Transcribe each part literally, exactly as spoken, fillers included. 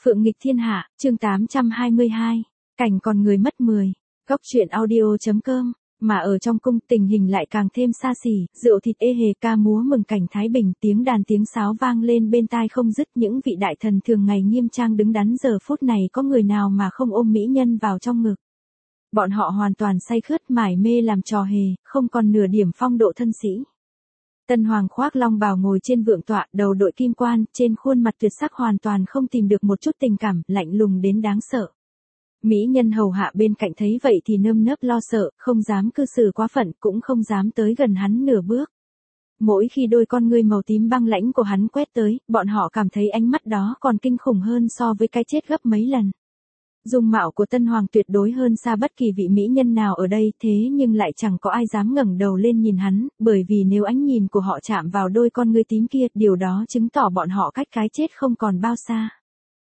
Phượng nghịch thiên hạ, chương tám trăm hai mươi hai, cảnh còn người mất mười, góc truyện audio.com, mà ở trong cung tình hình lại càng thêm xa xỉ, rượu thịt ê hề ca múa mừng cảnh Thái Bình, tiếng đàn tiếng sáo vang lên bên tai không dứt, những vị đại thần thường ngày nghiêm trang đứng đắn giờ phút này có người nào mà không ôm mỹ nhân vào trong ngực. Bọn họ hoàn toàn say khướt mải mê làm trò hề, không còn nửa điểm phong độ thân sĩ. Tân hoàng khoác long bào ngồi trên vượng tọa, đầu đội kim quan, trên khuôn mặt tuyệt sắc hoàn toàn không tìm được một chút tình cảm, lạnh lùng đến đáng sợ. Mỹ nhân hầu hạ bên cạnh thấy vậy thì nơm nớp lo sợ, không dám cư xử quá phận, cũng không dám tới gần hắn nửa bước. Mỗi khi đôi con ngươi màu tím băng lãnh của hắn quét tới, bọn họ cảm thấy ánh mắt đó còn kinh khủng hơn so với cái chết gấp mấy lần. Dung mạo của tân hoàng tuyệt đối hơn xa bất kỳ vị mỹ nhân nào ở đây, thế nhưng lại chẳng có ai dám ngẩng đầu lên nhìn hắn, bởi vì nếu ánh nhìn của họ chạm vào đôi con ngươi tím kia, điều đó chứng tỏ bọn họ cách cái chết không còn bao xa.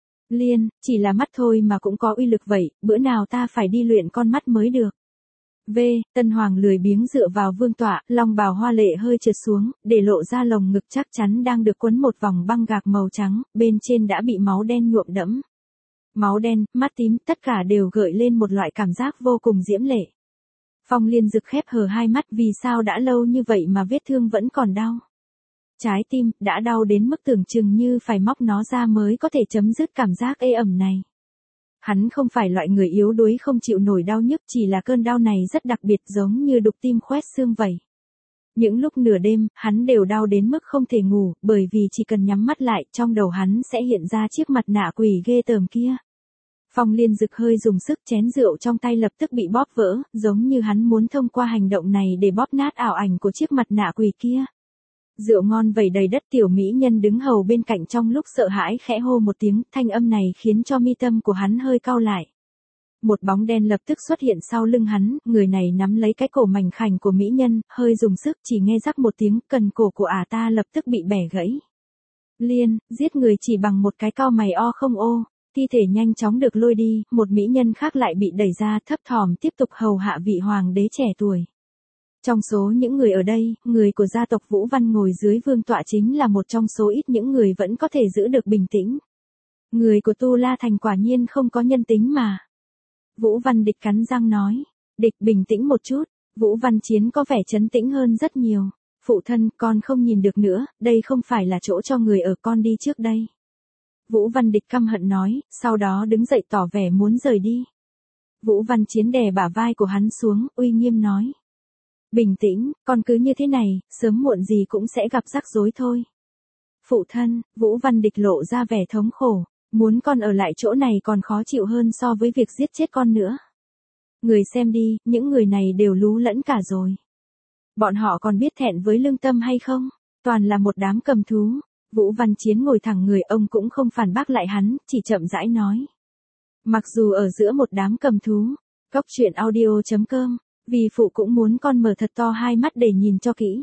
Liên, chỉ là mắt thôi mà cũng có uy lực vậy, bữa nào ta phải đi luyện con mắt mới được. V, tân hoàng lười biếng dựa vào vương tọa, long bào hoa lệ hơi trượt xuống, để lộ ra lồng ngực chắc chắn đang được quấn một vòng băng gạc màu trắng, bên trên đã bị máu đen nhuộm đẫm. Máu đen, mắt tím, tất cả đều gợi lên một loại cảm giác vô cùng diễm lệ. Phong Liên Dực khép hờ hai mắt, vì sao đã lâu như vậy mà vết thương vẫn còn đau. Trái tim, đã đau đến mức tưởng chừng như phải móc nó ra mới có thể chấm dứt cảm giác ê ẩm này. Hắn không phải loại người yếu đuối không chịu nổi đau nhức, chỉ là cơn đau này rất đặc biệt, giống như đục tim khoét xương vậy. Những lúc nửa đêm, hắn đều đau đến mức không thể ngủ, bởi vì chỉ cần nhắm mắt lại, trong đầu hắn sẽ hiện ra chiếc mặt nạ quỷ ghê tởm kia. Phong Liên Dực hơi dùng sức, chén rượu trong tay lập tức bị bóp vỡ, giống như hắn muốn thông qua hành động này để bóp nát ảo ảnh của chiếc mặt nạ quỷ kia. Rượu ngon vẩy đầy đất, tiểu mỹ nhân đứng hầu bên cạnh trong lúc sợ hãi khẽ hô một tiếng, thanh âm này khiến cho mi tâm của hắn hơi cau lại. Một bóng đen lập tức xuất hiện sau lưng hắn, người này nắm lấy cái cổ mảnh khảnh của mỹ nhân, hơi dùng sức, chỉ nghe rắc một tiếng, cần cổ của ả ta lập tức bị bẻ gãy. Liên, giết người chỉ bằng một cái cau mày o không ô. Thi thể nhanh chóng được lôi đi, một mỹ nhân khác lại bị đẩy ra, thấp thỏm tiếp tục hầu hạ vị hoàng đế trẻ tuổi. Trong số những người ở đây, người của gia tộc Vũ Văn ngồi dưới vương tọa chính là một trong số ít những người vẫn có thể giữ được bình tĩnh. Người của Tu La Thành quả nhiên không có nhân tính mà. Vũ Văn Địch cắn răng nói. Địch, bình tĩnh một chút. Vũ Văn Chiến có vẻ trấn tĩnh hơn rất nhiều. Phụ thân, con không nhìn được nữa, đây không phải là chỗ cho người ở, con đi trước đây. Vũ Văn Địch căm hận nói, sau đó đứng dậy tỏ vẻ muốn rời đi. Vũ Văn Chiến đè bả vai của hắn xuống, uy nghiêm nói. Bình tĩnh, con cứ như thế này, sớm muộn gì cũng sẽ gặp rắc rối thôi. Phụ thân, Vũ Văn Địch lộ ra vẻ thống khổ, muốn con ở lại chỗ này còn khó chịu hơn so với việc giết chết con nữa. Người xem đi, những người này đều lú lẫn cả rồi. Bọn họ còn biết thẹn với lương tâm hay không? Toàn là một đám cầm thú. Vũ Văn Chiến ngồi thẳng người, ông cũng không phản bác lại hắn, chỉ chậm rãi nói. Mặc dù ở giữa một đám cầm thú, góc truyện audio.com, vì phụ cũng muốn con mở thật to hai mắt để nhìn cho kỹ.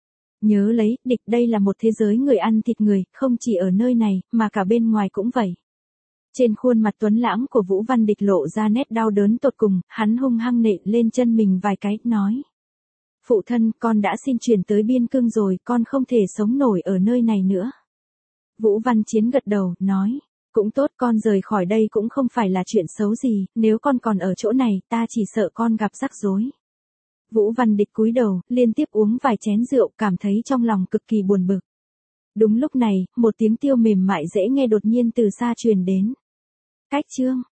Nhớ lấy, Địch, đây là một thế giới người ăn thịt người, không chỉ ở nơi này, mà cả bên ngoài cũng vậy. Trên khuôn mặt tuấn lãng của Vũ Văn Địch lộ ra nét đau đớn tột cùng, hắn hung hăng nện lên chân mình vài cái, nói. Phụ thân, con đã xin chuyển tới biên cương rồi, con không thể sống nổi ở nơi này nữa. Vũ Văn Chiến gật đầu, nói. Cũng tốt, con rời khỏi đây cũng không phải là chuyện xấu gì, nếu con còn ở chỗ này, ta chỉ sợ con gặp rắc rối. Vũ Văn Địch cúi đầu, liên tiếp uống vài chén rượu, cảm thấy trong lòng cực kỳ buồn bực. Đúng lúc này, một tiếng tiêu mềm mại dễ nghe đột nhiên từ xa truyền đến. Cách chương.